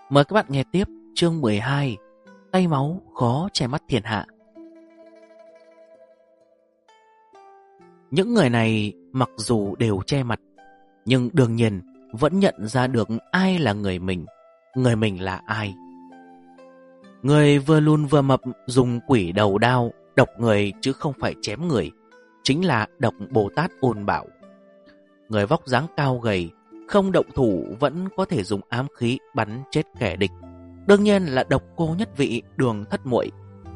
Mời các bạn nghe tiếp chương 12: Tay máu khó che mắt thiên hạ. Những người này mặc dù đều che mặt, nhưng đương nhiên vẫn nhận ra được ai là người mình là ai. Người vừa lùn vừa mập dùng quỷ đầu đao độc người chứ không phải chém người, chính là độc Bồ Tát Ôn Bảo. Người vóc dáng cao gầy, không động thủ vẫn có thể dùng ám khí bắn chết kẻ địch, đương nhiên là độc cô nhất vị Đường Thất Muội.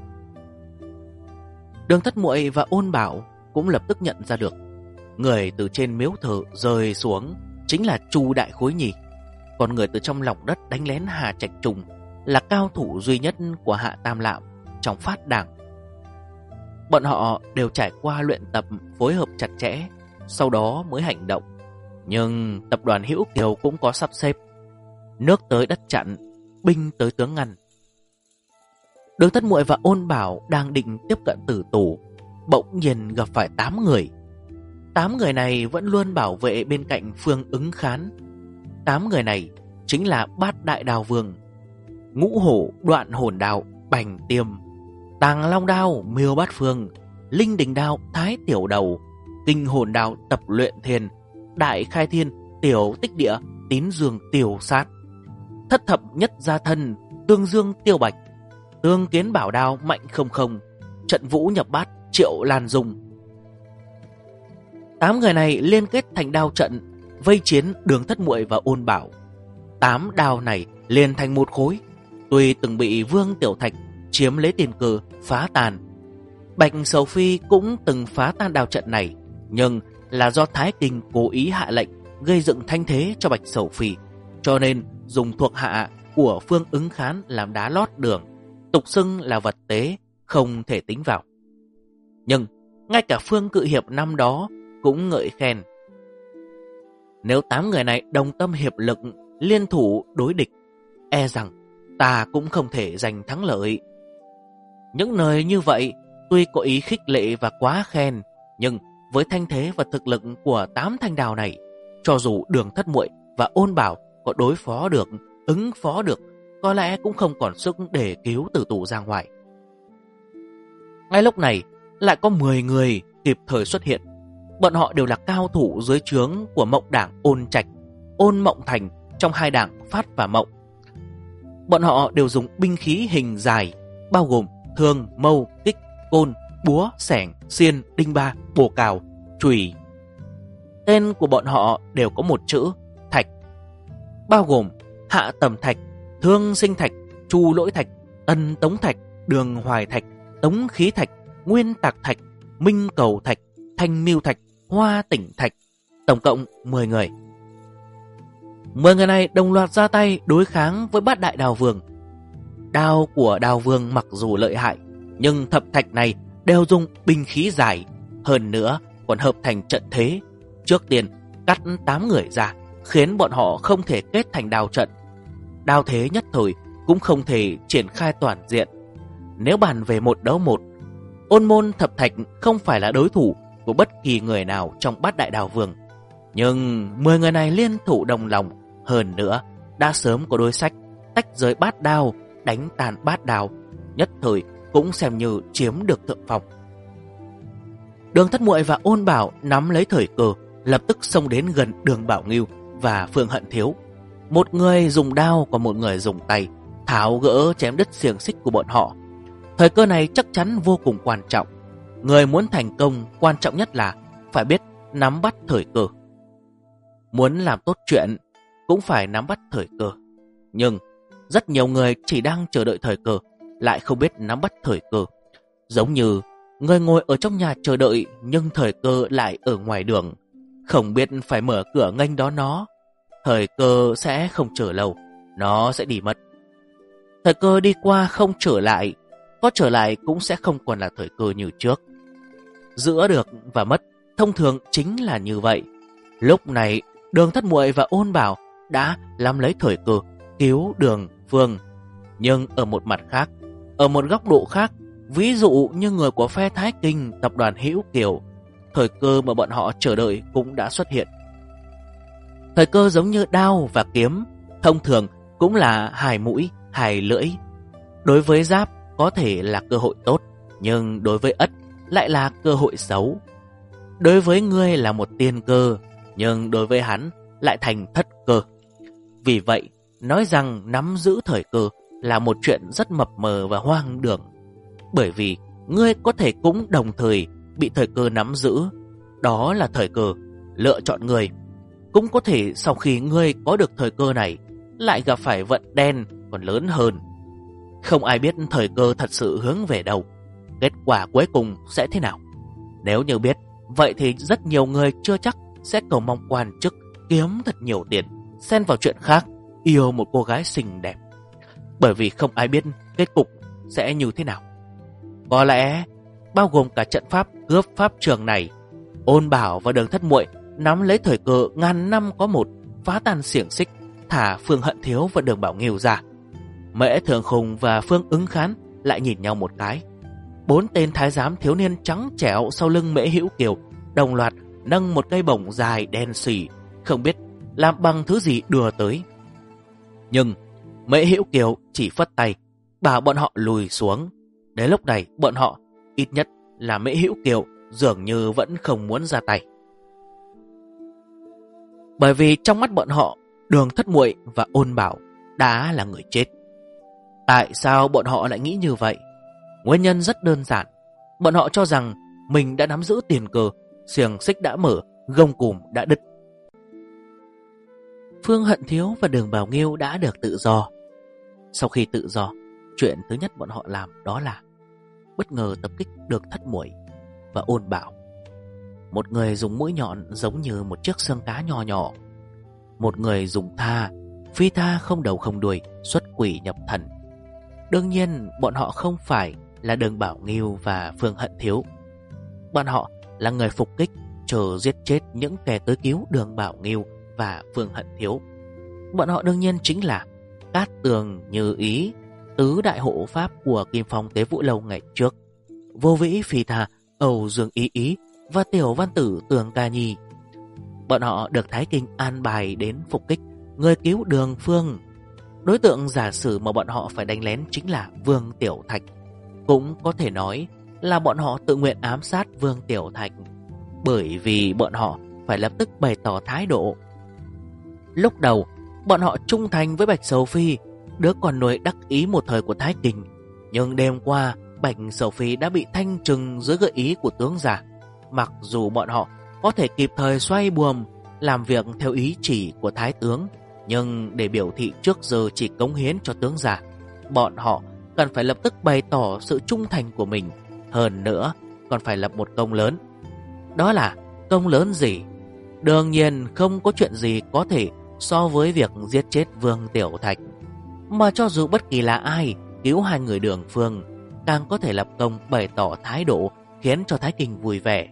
Đường Thất Muội và Ôn Bảo cũng lập tức nhận ra được người từ trên miếu thờ rơi xuống chính là Chu Đại Khối Nhì, còn người từ trong lòng đất đánh lén Hà Trạch Trùng là cao thủ duy nhất của Hạ Tam Lạm trong Phát Đảng. Bọn họ đều trải qua luyện tập phối hợp chặt chẽ, sau đó mới hành động. Nhưng tập đoàn Hữu Kiều cũng có sắp xếp, nước tới đất chặn, binh tới tướng ngăn. Đường Thất Muội và Ôn Bảo đang định tiếp cận tử tù, bỗng nhiên gặp phải 8 người. 8 người này vẫn luôn bảo vệ bên cạnh Phương Ứng Khán. 8 người này chính là Bát Đại Đào Vương, Ngũ Hổ Đoạn Hồn Đao Bành Tiêm, Tàng Long Đao Miêu Bát Phương, Linh Đình Đao Thái Tiểu Đầu, Kinh Hồn Đao Tập Luyện Thiên, Đại Khai Thiên Tiểu Tích Địa Tín Dương Tiểu Sát, Thất Thập Nhất Gia Thân Tương Dương Tiêu Bạch, Tương Kiến Bảo Đao Mạnh Không Không, Trận Vũ Nhập Bát Triệu Lan Dung. 8 người này liên kết thành đao trận vây chiến Đường Thất Muội và Ôn Bảo. 8 đao này liền thành một khối, tuy từng bị Vương Tiểu Thạch chiếm lấy tiền cơ phá tan. Bạch Sầu Phi cũng từng phá tan đao trận này, nhưng là do Thái Kinh cố ý hạ lệnh gây dựng thanh thế cho Bạch Sầu Phi, cho nên dùng thuộc hạ của Phương Ứng Khán làm đá lót đường, tục xưng là vật tế, không thể tính vào. Nhưng ngay cả Phương Cự Hiệp năm đó cũng ngợi khen, nếu 8 người này đồng tâm hiệp lực liên thủ đối địch, e rằng ta cũng không thể giành thắng lợi. Những lời như vậy tuy có ý khích lệ và quá khen, nhưng với thanh thế và thực lực của 8 thanh đào này, cho dù Đường Thất Muội và Ôn Bảo có đối phó được, ứng phó được, có lẽ cũng không còn sức để cứu tử tù ra ngoài. Ngay lúc này lại có 10 người kịp thời xuất hiện. Bọn họ đều là cao thủ dưới trướng của Mộng Đảng Ôn Trạch, Ôn Mộng Thành trong hai đảng Phát và Mộng. Bọn họ đều dùng binh khí hình dài, bao gồm thương, mâu, kích, côn, búa, xẻng, xiên, đinh ba, bổ cào, chùy. Tên của bọn họ đều có một chữ Thạch, bao gồm Hạ Tầm Thạch, Thương Sinh Thạch, Chu Lỗi Thạch, Ân Tống Thạch, Đường Hoài Thạch, Tống Khí Thạch, Nguyên Tạc Thạch, Minh Cầu Thạch, Thanh Miêu Thạch, Hoa Tỉnh Thạch. Tổng cộng 10 người. 10 người này đồng loạt ra tay đối kháng với Bát Đại Đào Vương. Đao của Đào Vương mặc dù lợi hại, nhưng thập thạch này đều dùng binh khí dài, hơn nữa còn hợp thành trận thế. Trước tiên cắt 8 người ra, khiến bọn họ không thể kết thành đao trận. Đao thế nhất thời cũng không thể triển khai toàn diện. Nếu bàn về một đấu một, Ôn Môn thập thạch không phải là đối thủ của bất kỳ người nào trong Bát Đại Đào Vương. Nhưng 10 người này liên thủ đồng lòng, hơn nữa đã sớm có đối sách tách rời bát đao, đánh tàn bát đao, nhất thời cũng xem như chiếm được thượng phong. Đường Thất Muội và Ôn Bảo nắm lấy thời cơ, lập tức xông đến gần Đường Bảo Ngưu và Phương Hận Thiếu. Một người dùng đao, còn một người dùng tay tháo gỡ chém đứt xiềng xích của bọn họ. Thời cơ này chắc chắn vô cùng quan trọng. Người muốn thành công, quan trọng nhất là phải biết nắm bắt thời cơ. Muốn làm tốt chuyện cũng phải nắm bắt thời cơ. Nhưng rất nhiều người chỉ đang chờ đợi thời cơ, lại không biết nắm bắt thời cơ. Giống như người ngồi ở trong nhà chờ đợi, nhưng thời cơ lại ở ngoài đường, không biết phải mở cửa nghênh đón nó. Thời cơ sẽ không chờ lâu, nó sẽ đi mất. Thời cơ đi qua không trở lại, có trở lại cũng sẽ không còn là thời cơ như trước. Giữa được và mất thông thường chính là như vậy. Lúc này Đường Thất Muội và Ôn Bảo đã nắm lấy thời cơ cứu Đường Phương. Nhưng ở một mặt khác, ở một góc độ khác, ví dụ như người của phe Thái Kinh, tập đoàn Hữu Kiều, thời cơ mà bọn họ chờ đợi cũng đã xuất hiện. Thời cơ giống như đao và kiếm, thông thường cũng là hai mũi, hai lưỡi. Đối với Giáp có thể là cơ hội tốt, nhưng đối với Ất lại là cơ hội xấu. Đối với ngươi là một tiên cơ, nhưng đối với hắn lại thành thất cơ. Vì vậy, nói rằng nắm giữ thời cơ là một chuyện rất mập mờ và hoang đường. Bởi vì ngươi có thể cũng đồng thời bị thời cơ nắm giữ. Đó là thời cơ lựa chọn ngươi. Cũng có thể sau khi ngươi có được thời cơ này lại gặp phải vận đen còn lớn hơn. Không ai biết thời cơ thật sự hướng về đâu, kết quả cuối cùng sẽ thế nào. Nếu như biết, vậy thì rất nhiều người chưa chắc sẽ cầu mong quan chức, kiếm thật nhiều tiền, xen vào chuyện khác, yêu một cô gái xinh đẹp. Bởi vì không ai biết kết cục sẽ như thế nào. Có lẽ bao gồm cả trận pháp cướp pháp trường này, Ôn Bảo và Đường Thất Muội nắm lấy thời cơ ngàn năm có một, phá tan xiềng xích, thả Phương Hận Thiếu và Đường Bảo Nghiêu ra. Mễ Thường Khùng và Phương Ứng Khán lại nhìn nhau một cái. 4 tên thái giám thiếu niên trắng trẻo sau lưng Mễ Hữu Kiều đồng loạt nâng một cây bổng dài đen xì, không biết làm bằng thứ gì đưa tới. Nhưng Mễ Hữu Kiều chỉ phất tay bảo bọn họ lùi xuống. Đến lúc này bọn họ, ít nhất là Mễ Hữu Kiều, dường như vẫn không muốn ra tay. Bởi vì trong mắt bọn họ, Đường Thất Muội và Ôn Bảo đã là người chết. Tại sao bọn họ lại nghĩ như vậy? Nguyên nhân rất đơn giản. Bọn họ cho rằng mình đã nắm giữ tiền cơ, xiềng xích đã mở, gông cùm đã đứt. Phương Hận Thiếu và Đường Bảo Nghiêu đã được tự do. Sau khi tự do, chuyện thứ nhất bọn họ làm đó là bất ngờ tập kích Đường Thất Muội và Ôn Bảo. Một người dùng mũi nhọn giống như một chiếc xương cá nhỏ nhỏ, một người dùng tha, phi tha không đầu không đuôi, xuất quỷ nhập thần. Đương nhiên bọn họ không phải là Đường Bảo Nghiêu và Phương Hận Thiếu. Bọn họ là người phục kích, chờ giết chết những kẻ tới cứu Đường Bảo Nghiêu và Phương Hận Thiếu. Bọn họ đương nhiên chính là Cát Tường Như Ý, tứ đại hộ pháp của Kim Phong Tế Vũ Lâu ngày trước, Vô Vĩ Phi Tha, Âu Dương Ý Ý và Tiểu Văn Tử Tường Ca Nhi. Bọn họ được Thái Kinh an bài đến phục kích người cứu Đường Phương. Đối tượng giả sử mà bọn họ phải đánh lén chính là Vương Tiểu Thạch. Cũng có thể nói là bọn họ tự nguyện ám sát Vương Tiểu Thạch, bởi vì bọn họ phải lập tức bày tỏ thái độ. Lúc đầu, bọn họ trung thành với Bạch Sầu Phi, đứa con nuôi đắc ý một thời của Thái Kinh. Nhưng đêm qua, Bạch Sầu Phi đã bị thanh trừng dưới gợi ý của tướng già. Mặc dù bọn họ có thể kịp thời xoay buồm, làm việc theo ý chỉ của Thái tướng, nhưng để biểu thị trước giờ chỉ cống hiến cho tướng già, bọn họ cần phải lập tức bày tỏ sự trung thành của mình. Hơn nữa, còn phải lập một công lớn. Đó là công lớn gì? Đương nhiên không có chuyện gì có thể so với việc giết chết Vương Tiểu Thạch. Mà cho dù bất kỳ là ai cứu hai người Đường Phương, càng có thể lập công bày tỏ thái độ, khiến cho Thái Kinh vui vẻ.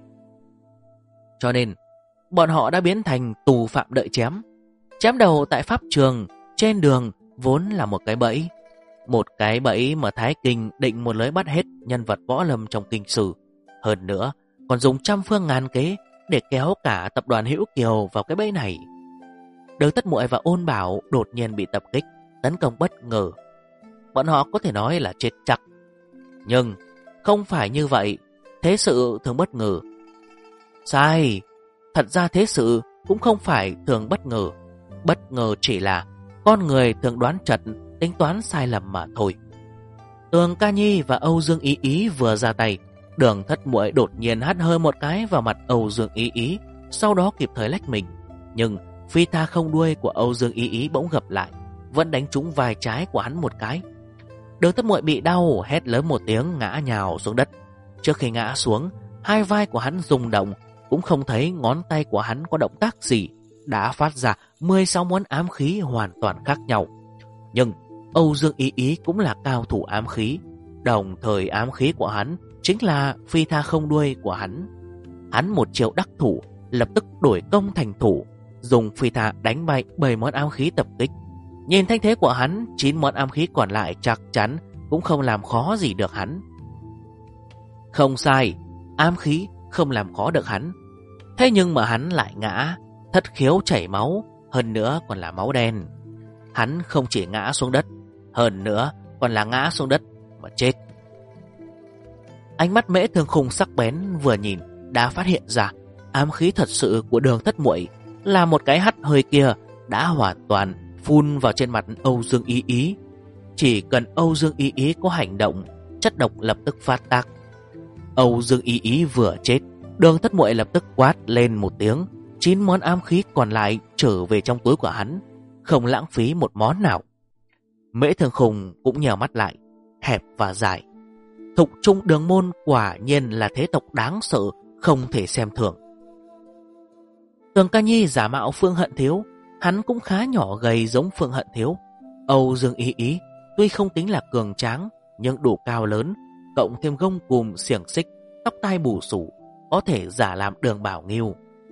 Cho nên bọn họ đã biến thành tù phạm đợi chém. Chém đầu tại pháp trường, trên đường vốn là một cái bẫy. Một cái bẫy mà Thái Kinh định một lưới bắt hết nhân vật võ lâm trong kinh sử. Hơn nữa còn dùng trăm phương ngàn kế để kéo cả tập đoàn Hữu Kiều vào cái bẫy này. Đường Thất Muội và Ôn Bảo đột nhiên bị tập kích, tấn công bất ngờ. Bọn họ có thể nói là chết chắc. Nhưng không phải như vậy. Thế sự thường bất ngờ. Sai. Thật ra thế sự cũng không phải thường bất ngờ. Bất ngờ chỉ là con người thường đoán chật, tính toán sai lầm mà thôi. Tường Ca Nhi và Âu Dương Ý Ý vừa ra tay, Đường Thất Muội đột nhiên hắt hơi một cái vào mặt Âu Dương Ý Ý, sau đó kịp thời lách mình. Nhưng phi tha không đuôi của Âu Dương Ý Ý bỗng gập lại, vẫn đánh trúng vai trái của hắn một cái. Đường Thất Muội bị đau, hét lớn một tiếng ngã nhào xuống đất. Trước khi ngã xuống, hai vai của hắn rung động, cũng không thấy ngón tay của hắn có động tác gì, đã phát ra 16 món ám khí hoàn toàn khác nhau. Nhưng Âu Dương Ý Ý cũng là cao thủ ám khí, đồng thời ám khí của hắn chính là phi tha không đuôi của hắn. Hắn một chiều đắc thủ, lập tức đổi công thành thủ, dùng phi tha đánh bại 7 món ám khí tập kích. Nhìn thanh thế của hắn, 9 món ám khí còn lại chắc chắn cũng không làm khó gì được hắn. Không sai, ám khí không làm khó được hắn. Thế nhưng mà hắn lại ngã, thất khiếu chảy máu, hơn nữa còn là máu đen. hắn không chỉ ngã xuống đất, hơn nữa còn là ngã xuống đất mà chết. Ánh mắt Mễ Thương Khung sắc bén, vừa nhìn đã phát hiện ra ám khí thật sự của Đường Thất Muội là một cái hắt hơi kia đã hoàn toàn phun vào trên mặt Âu Dương Ý Ý. Chỉ cần Âu Dương Ý Ý có hành động, chất độc lập tức phát tác. Âu Dương Ý Ý vừa chết, Đường Thất Muội lập tức quát lên một tiếng, 9 món ám khí còn lại trở về trong túi của hắn, không lãng phí một món nào. Mễ Thương Khung cũng nhèo mắt lại, hẹp và dài. Thục Trung Đường Môn quả nhiên là thế tộc đáng sợ, không thể xem thường. Tường Ca Nhi giả mạo Phương Hận Thiếu, hắn cũng khá nhỏ gầy giống Phương Hận Thiếu. Âu Dương Ý Ý tuy không tính là cường tráng, nhưng đủ cao lớn, cộng thêm gông cùm xiềng xích, tóc tai bù xù, có thể giả làm Đường Bảo Nghiêu.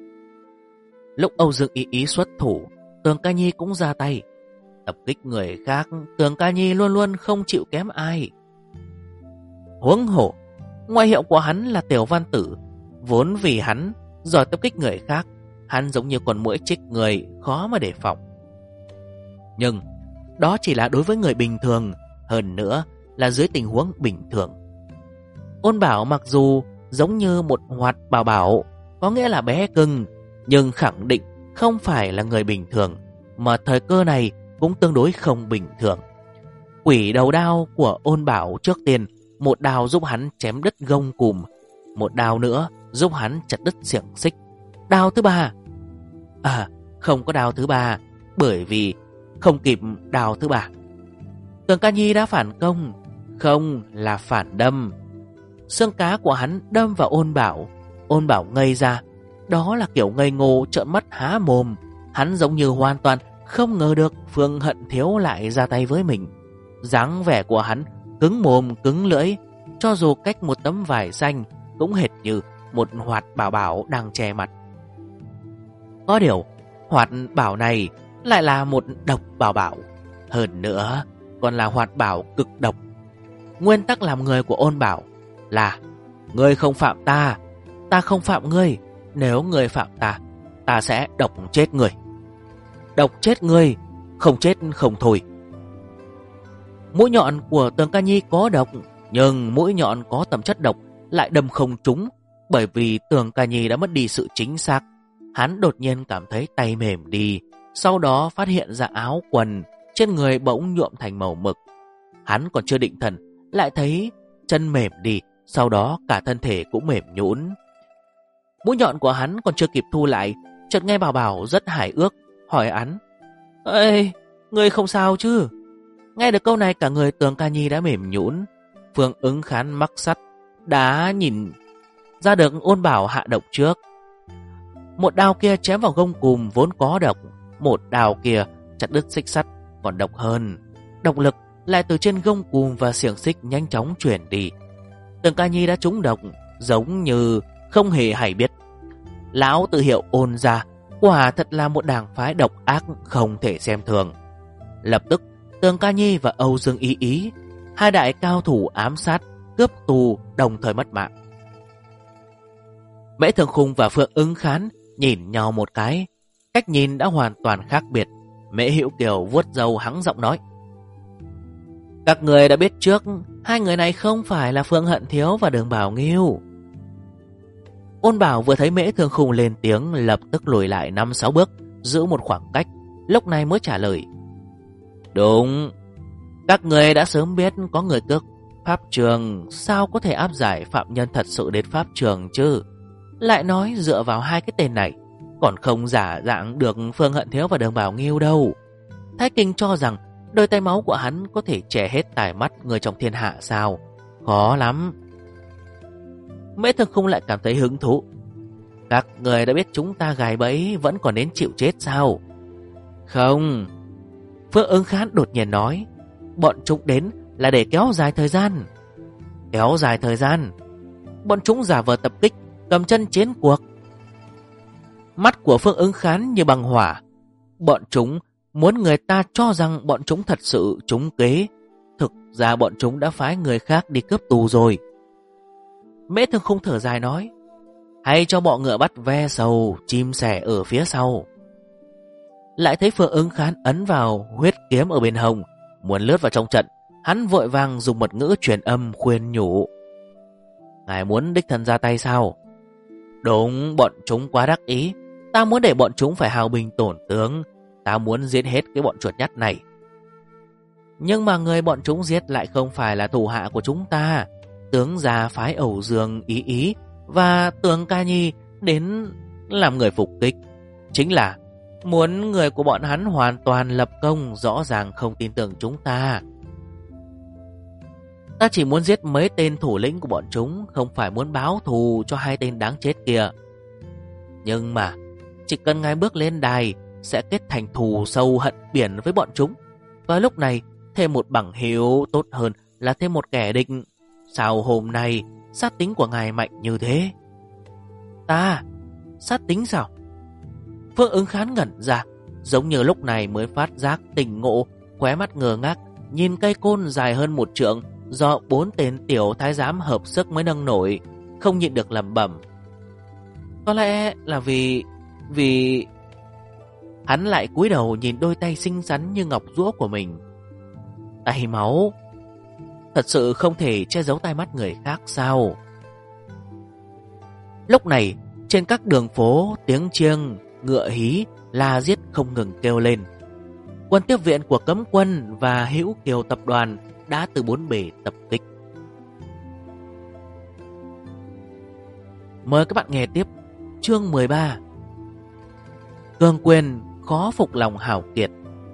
Lúc Âu Dương Ý Ý xuất thủ, Tường Ca Nhi cũng ra tay. Tập kích người khác, Tường Ca Nhi luôn luôn không chịu kém ai. Huống hồ, ngoại hiệu của hắn là Tiểu Văn Tử, vốn vì hắn giỏi tập kích người khác, hắn giống như con muỗi chích người, khó mà đề phòng. Nhưng đó chỉ là đối với người bình thường, hơn nữa là dưới tình huống bình thường. Ôn Bảo mặc dù giống như một hoạt bảo bảo, có nghĩa là bé cưng, nhưng khẳng định không phải là người bình thường, mà thời cơ này cũng tương đối không bình thường. Quỷ đầu đao của Ôn Bảo trước tiên, một đao giúp hắn chém đứt gông cùm, một đao nữa giúp hắn chặt đứt xiềng xích. Đao thứ ba, không có đao thứ ba, bởi vì không kịp đao thứ ba. Tường Ca Nhi đã phản công, không là phản đâm. Xương cá của hắn đâm vào Ôn Bảo ngây ra, đó là kiểu ngây ngô trợn mắt há mồm. Hắn giống như hoàn toàn không ngờ được Phương Hận Thiếu lại ra tay với mình. Dáng vẻ của hắn cứng mồm cứng lưỡi, cho dù cách một tấm vải xanh cũng hệt như một hoạt bảo bảo đang che mặt. Có điều, hoạt bảo này lại là một độc bảo bảo, hơn nữa còn là hoạt bảo cực độc. Nguyên tắc làm người của Ôn Bảo là: ngươi không phạm ta, ta không phạm ngươi. Nếu ngươi phạm ta, ta sẽ độc chết ngươi. Độc chết ngươi, không chết không thôi. Mũi nhọn của Tường Ca Nhi có độc, nhưng mũi nhọn có tầm chất độc lại đâm không trúng. Bởi vì Tường Ca Nhi đã mất đi sự chính xác, hắn đột nhiên cảm thấy tay mềm đi, sau đó phát hiện ra áo quần trên người bỗng nhuộm thành màu mực. Hắn còn chưa định thần, lại thấy chân mềm đi, sau đó cả thân thể cũng mềm nhũn. Mũi nhọn của hắn còn chưa kịp thu lại, chợt nghe Bảo Bảo rất hài ước hỏi hắn: "Ê, ngươi không sao chứ?" Nghe được câu này, cả người Tường Ca Nhi đã mềm nhũn. Phương Ứng Khán mắc sắt đã nhìn ra được Ôn Bảo hạ độc trước. Một đao kia chém vào gông cùm vốn có độc, một đao kia chặt đứt xích sắt còn độc hơn. Độc lực lại từ trên gông cùm và xiềng xích nhanh chóng chuyển đi. Tường Ca Nhi đã trúng độc, giống như không hề hay biết. Lão tự hiệu Ôn gia quả thật là một đảng phái độc ác không thể xem thường. Lập tức Tường Ca Nhi và Âu Dương Ý Ý, hai đại cao thủ ám sát cướp tù, đồng thời mất mạng. Mễ Thường Khung và Phương Ứng Khán nhìn nhau một cái, cách nhìn đã hoàn toàn khác biệt. Mễ Hữu Kiều vuốt râu hắng giọng nói: "Các người đã biết trước, hai người này không phải là Phương Hận Thiếu và Đường Bảo Nghiêu." Ôn Bảo vừa thấy Mễ Thường Khung lên tiếng, lập tức lùi lại 5-6 bước, giữ một khoảng cách, lúc này mới trả lời: "Đúng, các người đã sớm biết có người cướp pháp trường, sao có thể áp giải phạm nhân thật sự đến pháp trường chứ? Lại nói dựa vào hai cái tên này, còn không giả dạng được Phương Hận Thiếu và Đường Bảo Nghiêu đâu. Thái Kinh cho rằng đôi tay máu của hắn có thể che hết tài mắt người trong thiên hạ sao? Khó lắm." Mễ Thường Khung lại cảm thấy hứng thú: "Các người đã biết chúng ta gài bẫy vẫn còn đến chịu chết sao?" "Không," Phương Ứng Khán đột nhiên nói, "bọn chúng đến là để kéo dài thời gian." "Kéo dài thời gian?" "Bọn chúng giả vờ tập kích, cầm chân chiến cuộc." Mắt của Phương Ứng Khán như bằng hỏa. Bọn chúng muốn người ta cho rằng bọn chúng thật sự trúng kế, thực ra bọn chúng đã phái người khác đi cướp tù rồi. Mễ Thường Khung thở dài nói: "Hay cho bọ ngựa bắt ve sầu, chim sẻ ở phía sau." Lại thấy Phương Ứng Khán ấn vào huyết kiếm ở bên hông, muốn lướt vào trong trận. Hắn vội vàng dùng mật ngữ truyền âm khuyên nhủ. Ngài muốn đích thân ra tay sao? Đúng, bọn chúng quá đắc ý. Ta muốn để bọn chúng phải hao binh tổn tướng. Ta muốn giết hết cái bọn chuột nhắt này. Nhưng mà người bọn chúng giết lại không phải là thủ hạ của chúng ta. Tướng già phái Ẩu Dương Ý Ý và tướng Ca Nhi đến làm người phục kích. Chính là muốn người của bọn hắn hoàn toàn lập công, rõ ràng không tin tưởng chúng ta. Ta chỉ muốn giết mấy tên thủ lĩnh của bọn chúng, không phải muốn báo thù cho hai tên đáng chết kia. Nhưng mà chỉ cần ngài bước lên đài sẽ kết thành thù sâu hận biển với bọn chúng. Và lúc này thêm một bằng hữu tốt hơn là thêm một kẻ địch. Sao hôm nay sát tính của ngài mạnh như thế? Ta sát tính sao? Phương Ứng Khán ngẩn ra, giống như lúc này mới phát giác tỉnh ngộ, khóe mắt ngơ ngác nhìn cây côn dài hơn 1 trượng do 4 tên tiểu thái giám hợp sức mới nâng nổi, không nhịn được lẩm bẩm. Có lẽ là vì hắn lại cúi đầu nhìn đôi tay xinh xắn như ngọc giũa của mình. Tay máu, thật sự không thể che giấu tai mắt người khác sao? Lúc này trên các đường phố, tiếng chiêng, ngựa hí, la giết không ngừng kêu lên. Quân tiếp viện của Cấm Quân và Hữu Kiều tập đoàn đã từ 4 bề tập kích. Mời các bạn nghe tiếp chương 13. Cương quyền khó phục lòng hảo kiệt.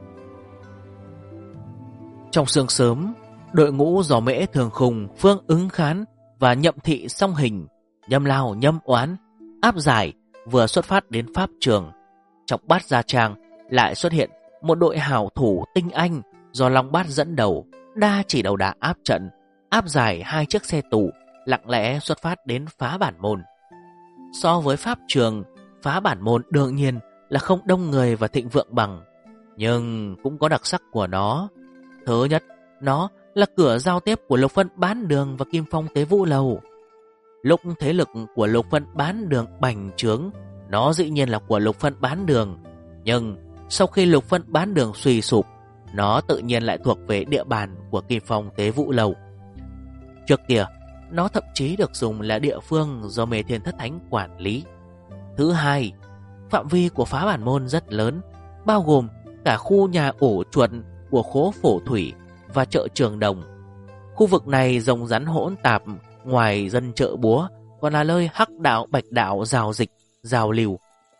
Trong sương sớm, đội ngũ do Mễ Thường Khùng, Phương Ứng Khán và Nhậm Thị Song Hình, Nhâm Lao, Nhâm Oán, Áp Giải vừa xuất phát đến pháp trường. Trong Bát Gia Trang lại xuất hiện một đội hảo thủ tinh anh do Long Bát dẫn đầu, đa chỉ đầu đà áp trận, áp giải 2 chiếc xe tù, lặng lẽ xuất phát đến phá bản môn. So với pháp trường, phá bản môn đương nhiên là không đông người và thịnh vượng bằng, nhưng cũng có đặc sắc của nó. Thứ nhất, nó là cửa giao tiếp của Lục Phân Bán Đường và Kim Phong Tế Vũ Lầu. Lúc thế lực của Lục Phân Bán Đường bành trướng, nó dĩ nhiên là của Lục Phân Bán Đường. Nhưng sau khi Lục Phân Bán Đường suy sụp, nó tự nhiên lại thuộc về địa bàn của Kim Phong Tế Vũ Lầu. Trước kia, nó thậm chí được dùng là địa phương do Mê Thiên Thất Thánh quản lý. Thứ hai, phạm vi của phá bản môn rất lớn, bao gồm cả khu nhà ổ chuột của Khố Phổ Thủy và chợ Trường Đồng. Khu vực này rồng rắn hỗn tạp, ngoài dân chợ búa còn là nơi hắc đạo bạch đạo giao dịch, giao lưu.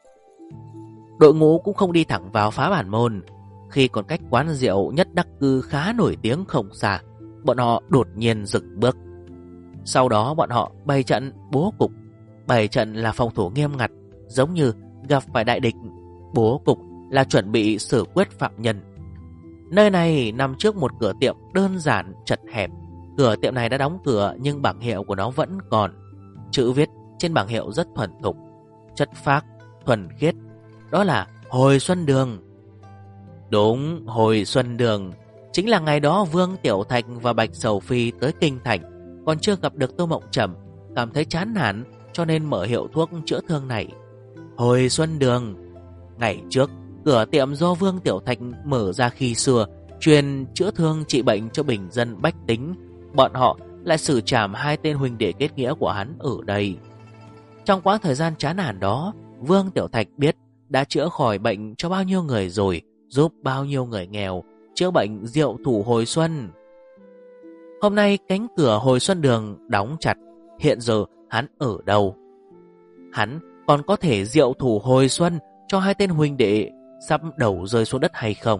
Đội ngũ cũng không đi thẳng vào phá bản môn. Khi còn cách quán rượu Nhất Đắc Cư khá nổi tiếng không xa, bọn họ đột nhiên dừng bước. Sau đó bọn họ bày trận bố cục. Bày trận là phòng thủ nghiêm ngặt, giống như gặp phải đại địch. Bố cục là chuẩn bị xử quyết phạm nhân. Nơi này nằm trước một cửa tiệm đơn giản chật hẹp. Cửa tiệm này đã đóng cửa nhưng bảng hiệu của nó vẫn còn. Chữ viết trên bảng hiệu rất thuần thục, chất phác, thuần khiết. Đó là Hồi Xuân Đường. Đúng, Hồi Xuân Đường. Chính là ngày đó Vương Tiểu Thạch và Bạch Sầu Phi tới Kinh Thành, còn chưa gặp được Tô Mộng Trầm, cảm thấy chán nản cho nên mở hiệu thuốc chữa thương này. Hồi Xuân Đường. Ngày trước, cửa tiệm do Vương Tiểu Thạch mở ra khi xưa, chuyên chữa thương trị bệnh cho bình dân bách tính. Bọn họ lại xử trảm 2 tên huynh đệ kết nghĩa của hắn ở đây. Trong quãng thời gian chán nản đó, Vương Tiểu Thạch biết đã chữa khỏi bệnh cho bao nhiêu người rồi, giúp bao nhiêu người nghèo, chữa bệnh rượu thủ hồi xuân. Hôm nay cánh cửa Hồi Xuân Đường đóng chặt, hiện giờ hắn ở đâu? Hắn còn có thể rượu thủ hồi xuân cho 2 tên huynh đệ sắp đầu rơi xuống đất hay không?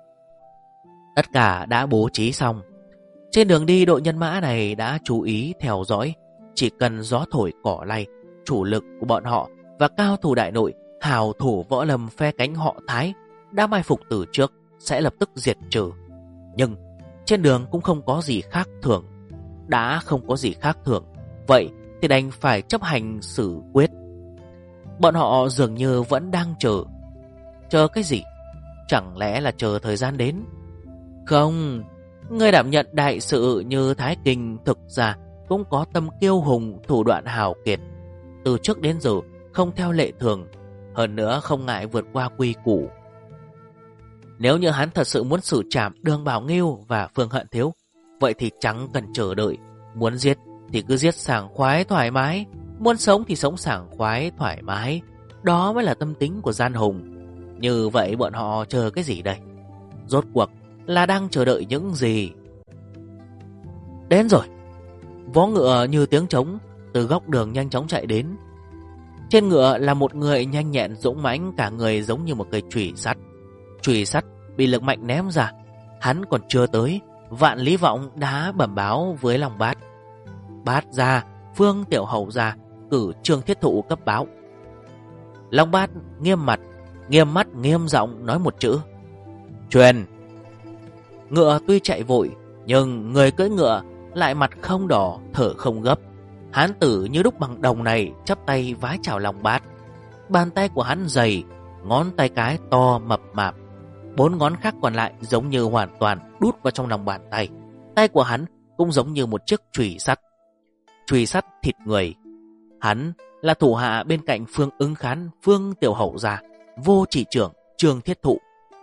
Tất cả đã bố trí xong. Trên đường đi, đội nhân mã này đã chú ý theo dõi. Chỉ cần gió thổi cỏ lay, chủ lực của bọn họ và cao thủ đại nội, hào thủ võ lâm phe cánh họ Thái đã mai phục từ trước sẽ lập tức diệt trừ. Nhưng trên đường cũng không có gì khác thường. Đã không có gì khác thường, vậy thì đành phải chấp hành xử quyết. Bọn họ dường như vẫn đang chờ. Chờ cái gì? Chẳng lẽ là chờ thời gian đến? Không, người đảm nhận đại sự như Thái Kinh thực ra cũng có tâm kiêu hùng, thủ đoạn hào kiệt. Từ trước đến giờ không theo lệ thường, hơn nữa không ngại vượt qua quy củ. Nếu như hắn thật sự muốn xử trảm Đường Bảo Nghiêu và Phương Hận Thiếu, vậy thì chẳng cần chờ đợi. Muốn giết thì cứ giết sảng khoái thoải mái, muốn sống thì sống sảng khoái thoải mái. Đó mới là tâm tính của gian hùng. Như vậy bọn họ chờ cái gì đây? Rốt cuộc là đang chờ đợi những gì? Đến rồi. Vó ngựa như tiếng trống từ góc đường nhanh chóng chạy đến. Trên ngựa là một người nhanh nhẹn dũng mãnh, cả người giống như một cây chùy sắt. Chùy sắt bị lực mạnh ném ra. Hắn còn chưa tới, Vạn Lý Vọng đã bẩm báo với Long Bát. Bát ra, Phương Tiểu Hầu ra, cử Trương Thiết Thụ cấp báo. Long Bát nghiêm mặt, nghiêm mắt, nghiêm giọng nói một chữ: truyền. Ngựa tuy chạy vội, nhưng người cưỡi ngựa lại mặt không đỏ, thở không gấp. Hán tử như đúc bằng đồng này chắp tay vái chào Long Bát. Bàn tay của hắn dày, ngón tay cái to mập mạp, 4 ngón khác còn lại giống như hoàn toàn đút vào trong lòng bàn tay. Tay của hắn cũng giống như một chiếc chùy sắt. Chùy sắt thịt người. Hắn là thủ hạ bên cạnh Phương Ứng Khán, Phương Tiểu Hậu gia, vô chỉ trưởng Trương Thiết Thụ.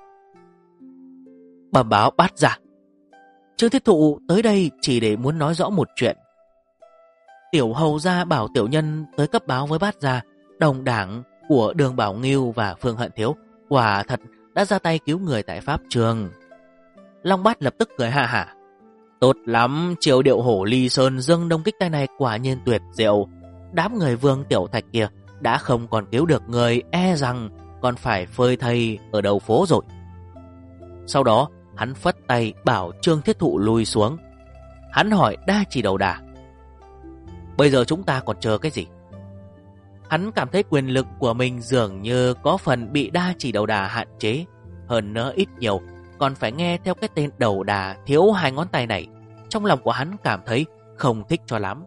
Bẩm báo Bát ra. Trương Thiết Thụ tới đây chỉ để muốn nói rõ một chuyện. Tiểu Hầu gia bảo tiểu nhân tới cấp báo với Bát gia, đồng đảng của Đường Bảo Nghiêu và Phương Hận Thiếu quả thật đã ra tay cứu người tại pháp trường. Long Bát lập tức cười ha hả. Tốt lắm, chiều điệu hổ ly sơn dâng đông kích tay này quả nhiên tuyệt diệu. Đám người Vương Tiểu Thạch kia đã không còn cứu được người, e rằng còn phải phơi thây ở đầu phố rồi. Sau đó hắn phất tay bảo Trương Thiết Thụ lùi xuống. Hắn hỏi Đa Chỉ Đầu Đà: bây giờ chúng ta còn chờ cái gì? Hắn cảm thấy quyền lực của mình dường như có phần bị Đa Chỉ Đầu Đà hạn chế. Hơn nữa ít nhiều còn phải nghe theo cái tên Đầu Đà thiếu 2 ngón tay này. Trong lòng của hắn cảm thấy không thích cho lắm.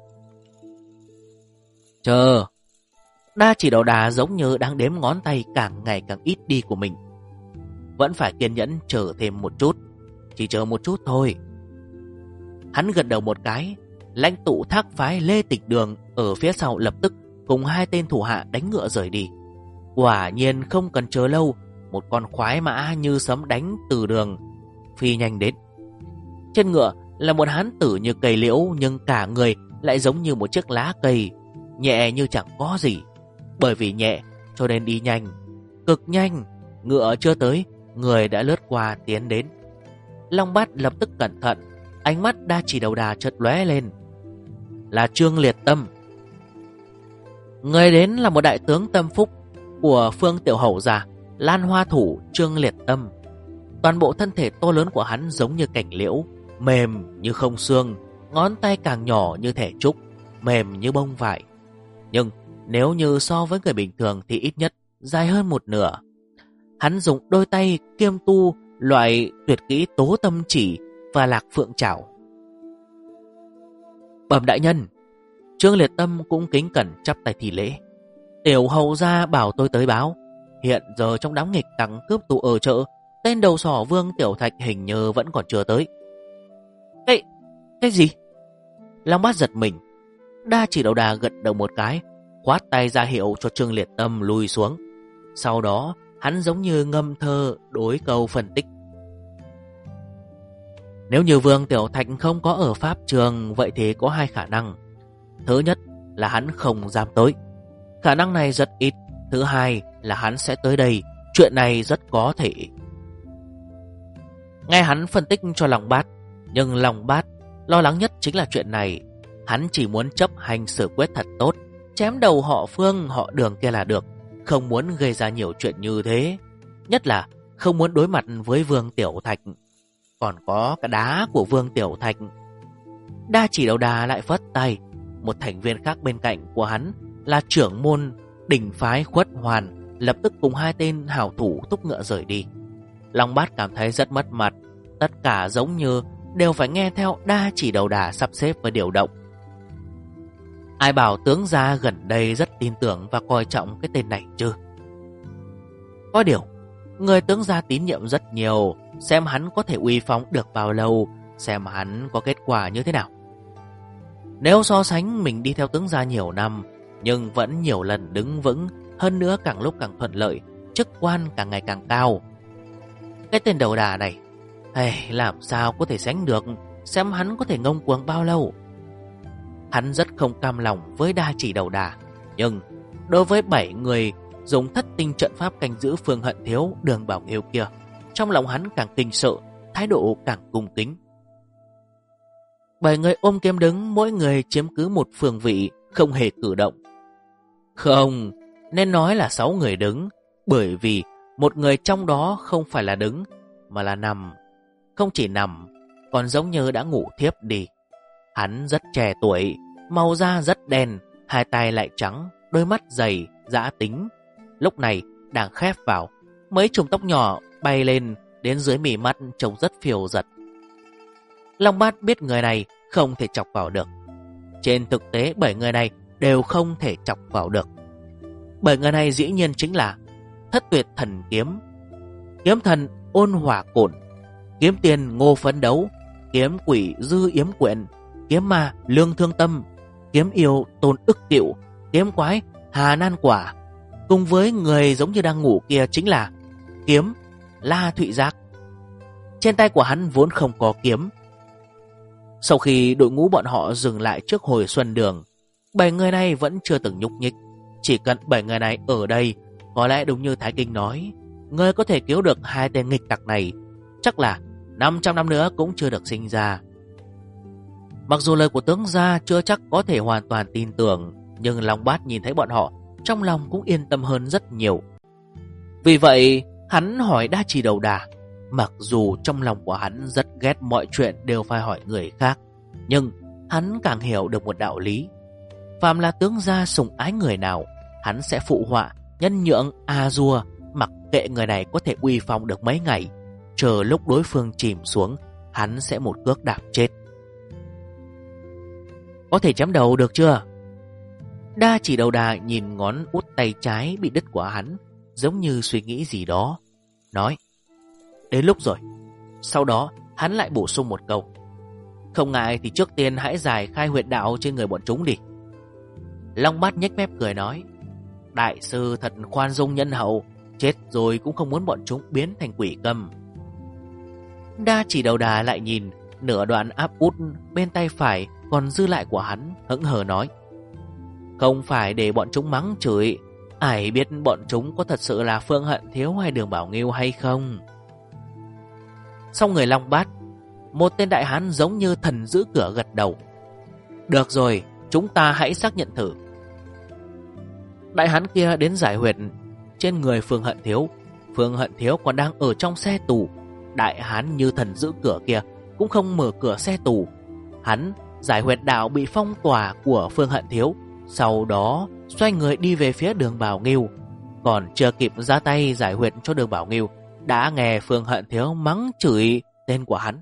Chờ. Đa Chỉ Đầu Đà giống như đang đếm ngón tay càng ngày càng ít đi của mình. Vẫn phải kiên nhẫn chờ thêm một chút. Chỉ chờ một chút thôi. Hắn gật đầu một cái. Lãnh tụ Thác phái Lê Tịch Đường ở phía sau lập tức cùng 2 tên thủ hạ đánh ngựa rời đi. Quả nhiên không cần chờ lâu, một con khoái mã như sấm đánh từ đường phi nhanh đến. Trên ngựa là một hán tử như cây liễu, nhưng cả người lại giống như một chiếc lá cây, nhẹ như chẳng có gì. Bởi vì nhẹ cho nên đi nhanh, cực nhanh. Ngựa chưa tới, người đã lướt qua tiến đến. Long Bát lập tức cẩn thận, ánh mắt Đa Chỉ Đầu Đà chợt lóe lên. Là Trương Liệt Tâm. Người đến là một đại tướng tâm phúc của Phương Tiểu Hậu gia, Lan Hoa thủ Trương Liệt Tâm. Toàn bộ thân thể to lớn của hắn giống như cành liễu, mềm như không xương, ngón tay càng nhỏ như thẻ trúc, mềm như bông vải. Nhưng nếu như so với người bình thường thì ít nhất dài hơn một nửa. Hắn dùng đôi tay kiêm tu loại tuyệt kỹ Tố Tâm Chỉ và Lạc Phượng Trảo. Bẩm đại nhân. Trương Liệt Tâm cũng kính cẩn chắp tay thi lễ. Tiểu Hầu gia bảo tôi tới báo. Hiện giờ trong đám nghịch tặc cướp tù ở chợ, tên đầu sỏ Vương Tiểu Thạch hình như vẫn còn chưa tới. Cái gì? Long Bát giật mình. Đa Chỉ Đầu Đà gật đầu một cái, khoát tay ra hiệu cho Trương Liệt Tâm lùi xuống. Sau đó hắn giống như ngâm thơ đối câu phân tích. Nếu như Vương Tiểu Thạch không có ở pháp trường, vậy thì có 2 khả năng. Thứ nhất là hắn không dám tới. Khả năng này rất ít. Thứ hai là hắn sẽ tới đây. Chuyện này rất có thể. Nghe hắn phân tích cho Long Bát, nhưng Long Bát lo lắng nhất chính là chuyện này. Hắn chỉ muốn chấp hành xử quyết thật tốt, chém đầu họ Phương họ Đường kia là được, không muốn gây ra nhiều chuyện như thế. Nhất là không muốn đối mặt với Vương Tiểu Thạch. Còn có cái đá của Vương Tiểu Thạch. Đa Chỉ Đầu Đà lại phất tay. Một thành viên khác bên cạnh của hắn là trưởng môn đỉnh phái Khuất Hoàn lập tức cùng 2 tên hảo thủ thúc ngựa rời đi. Long Bát cảm thấy rất mất mặt. Tất cả giống như đều phải nghe theo Đa Chỉ Đầu Đà sắp xếp và điều động. Ai bảo tướng gia gần đây rất tin tưởng và coi trọng cái tên này chứ? Có điều, người tướng gia tín nhiệm rất nhiều, xem hắn có thể uy phong được bao lâu, xem hắn có kết quả như thế nào. Nếu so sánh mình đi theo tướng gia nhiều năm, nhưng vẫn nhiều lần đứng vững, hơn nữa càng lúc càng thuận lợi, chức quan càng ngày càng cao. Cái tên đầu đà này, làm sao có thể sánh được, xem hắn có thể ngông cuồng bao lâu. Hắn rất không cam lòng với đa chỉ đầu đà, nhưng đối với 7 người dùng thất tinh trận pháp canh giữ Phương Hận Thiếu, Đường Bảo Nghiêu kia, trong lòng hắn càng kinh sợ, thái độ càng cung kính. 7 người ôm kiếm đứng, mỗi người chiếm cứ một phương vị, không hề cử động. Không, nên nói là 6 người đứng, bởi vì một người trong đó không phải là đứng, mà là nằm. Không chỉ nằm, còn giống như đã ngủ thiếp đi. Hắn rất trẻ tuổi, màu da rất đen, hai tay lại trắng, đôi mắt dày, dã tính. Lúc này đang khép vào, mấy chùm tóc nhỏ bay lên đến dưới mí mắt trông rất phiêu giật. Long Bát biết người này không thể chọc vào được. Trên thực tế 7 người này đều không thể chọc vào được. 7 người này dĩ nhiên chính là Thất Tuyệt Thần Kiếm, Kiếm Thần Ôn Hỏa Cổn, Kiếm Tiền Ngô Phấn Đấu, Kiếm Quỷ Dư Yếm Quyện, Kiếm Ma Lương Thương Tâm, Kiếm Yêu Tôn Ức Tiệu, Kiếm Quái Hà Nan Quả, cùng với người giống như đang ngủ kia chính là Kiếm La Thụy Giác. Trên tay của hắn vốn không có kiếm. Sau khi đội ngũ bọn họ dừng lại trước hồi xuân đường, 7 người này vẫn chưa từng nhúc nhích. Chỉ cần 7 người này ở đây, có lẽ đúng như Thái Kinh nói, người có thể cứu được 2 tên nghịch tặc này, chắc là 500 năm nữa cũng chưa được sinh ra. Mặc dù lời của tướng gia chưa chắc có thể hoàn toàn tin tưởng, nhưng Long Bát nhìn thấy bọn họ, trong lòng cũng yên tâm hơn rất nhiều. Vì vậy, hắn hỏi đa trì đầu đà. Mặc dù trong lòng của hắn rất ghét mọi chuyện đều phải hỏi người khác, nhưng hắn càng hiểu được một đạo lý. Phàm là tướng gia sủng ái người nào, hắn sẽ phụ họa, nhân nhượng, a-dua, mặc kệ người này có thể uy phong được mấy ngày. Chờ lúc đối phương chìm xuống, hắn sẽ một cước đạp chết. Có thể chém đầu được chưa? Đa chỉ đầu đà nhìn ngón út tay trái bị đứt của hắn, giống như suy nghĩ gì đó, nói: đến lúc rồi. Sau đó hắn lại bổ sung một câu: không ngại thì trước tiên hãy giải khai huyệt đạo trên người bọn chúng đi. Long Bát nhếch mép cười nói: đại sư thật khoan dung nhân hậu, chết rồi cũng không muốn bọn chúng biến thành quỷ câm. Đa chỉ đầu đà lại nhìn nửa đoạn áp út bên tay phải còn dư lại của hắn, hững hờ nói: không phải để bọn chúng mắng chửi, ai biết bọn chúng có thật sự là Phương Hận Thiếu hay Đường Bảo Nghiêu hay không. Sau người Long Bát, một tên đại hán giống như thần giữ cửa gật đầu: được rồi, chúng ta hãy xác nhận thử. Đại hán kia đến giải huyệt trên người Phương Hận Thiếu. Phương Hận Thiếu còn đang ở trong xe tù. Đại hán như thần giữ cửa kia cũng không mở cửa xe tù. Hắn giải huyệt đạo bị phong tỏa của Phương Hận Thiếu, sau đó xoay người đi về phía Đường Bảo Nghiêu. Còn chưa kịp ra tay giải huyệt cho Đường Bảo Nghiêu, đã nghe Phương Hận Thiếu mắng chửi tên của hắn: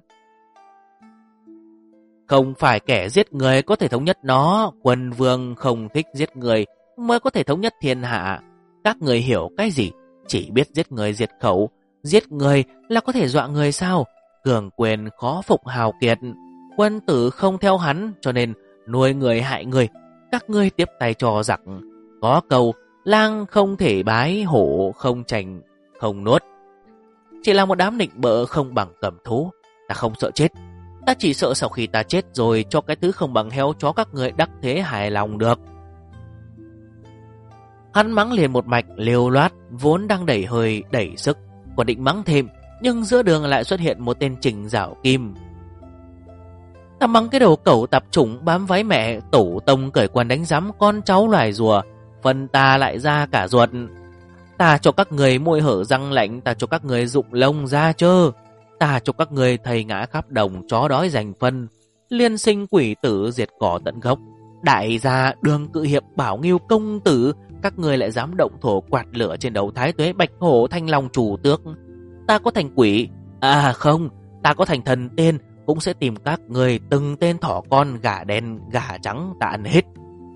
không phải kẻ giết người có thể thống nhất nó, quân vương không thích giết người mới có thể thống nhất thiên hạ. Các người hiểu cái gì? Chỉ biết giết người diệt khẩu. Giết người là có thể dọa người sao? Cường quyền khó phục hào kiệt. Quân tử không theo hắn, cho nên nuôi người hại người. Các ngươi tiếp tay cho giặc. Có câu lang không thể bái, hổ không chành không nuốt. Chỉ là một đám nịnh bợ không bằng cầm thú. Ta không sợ chết, ta chỉ sợ sau khi ta chết rồi cho cái thứ không bằng heo chó các người đắc thế hài lòng được. Hắn mắng liền một mạch liều loát, vốn đang đẩy hơi đẩy sức, còn định mắng thêm, nhưng giữa đường lại xuất hiện một tên Trình Giảo Kim. Ta mắng cái đầu cẩu tạp chủng bám váy mẹ, tổ tông cởi quần đánh giám con cháu loài rùa, phần ta lại ra cả ruột. Ta cho các người môi hở răng lạnh, ta cho các người rụng lông ra chơ, ta cho các người thầy ngã khắp đồng, chó đói giành phân, liên sinh quỷ tử diệt cỏ tận gốc. Đại gia Đường Cự Hiệp Bảo Nghiêu công tử, các người lại dám động thổ quạt lửa trên đầu Thái Tuế Bạch Hổ Thanh Long chủ tước. Ta có thành quỷ, à không, ta có thành thần tiên, cũng sẽ tìm các người từng tên thỏ con gà đen gà trắng ta ăn hết.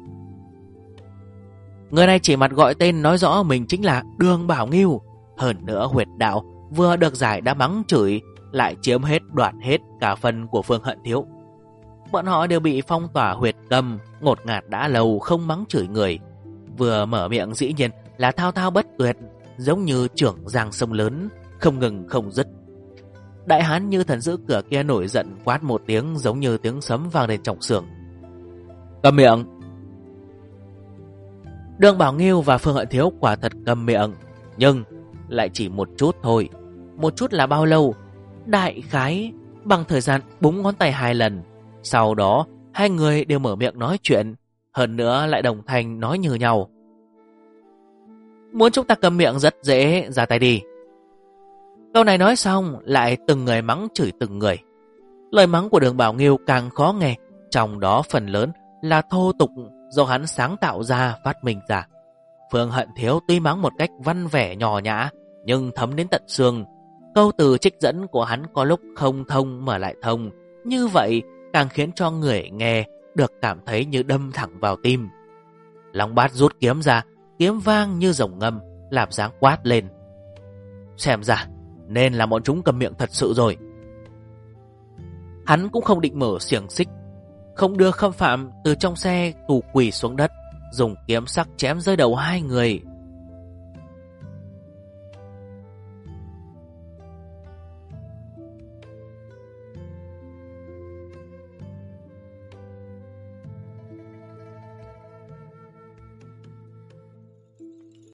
Người này chỉ mặt gọi tên nói rõ mình chính là Đường Bảo Nghiêu. Hơn nữa huyệt đạo vừa được giải đã mắng chửi, lại chiếm hết đoạt hết cả phần của Phương Hận Thiếu. Bọn họ đều bị phong tỏa huyệt cầm, ngột ngạt đã lâu không mắng chửi người. Vừa mở miệng dĩ nhiên là thao thao bất tuyệt, giống như trưởng giang sông lớn, không ngừng không dứt. Đại hán như thần giữ cửa kia nổi giận quát một tiếng giống như tiếng sấm vang lên trong xưởng. Câm miệng! Đường Bảo Nghiêu và Phương Hận Thiếu quả thật câm miệng, nhưng lại chỉ một chút thôi. Một chút là bao lâu? Đại khái bằng thời gian búng ngón tay 2 lần. Sau đó hai người đều mở miệng nói chuyện, hơn nữa lại đồng thanh nói như nhau. Muốn chúng ta câm miệng rất dễ, ra tay đi. Câu này nói xong lại từng người mắng chửi từng người. Lời mắng của Đường Bảo Nghiêu càng khó nghe, trong đó phần lớn là thô tục do hắn sáng tạo ra, phát minh ra. Phương Hận Thiếu tuy mắng một cách văn vẻ nhỏ nhã nhưng thấm đến tận xương. Câu từ trích dẫn của hắn có lúc không thông mà lại thông, như vậy càng khiến cho người nghe được cảm thấy như đâm thẳng vào tim. Long Bát rút kiếm ra, kiếm vang như rồng ngâm, làm dáng quát lên. Xem ra nên là bọn chúng cầm miệng thật sự rồi. Hắn cũng không định mở xiềng xích, không đưa Khâm Phạm từ trong xe tù quỳ xuống đất, dùng kiếm sắc chém rơi đầu hai người.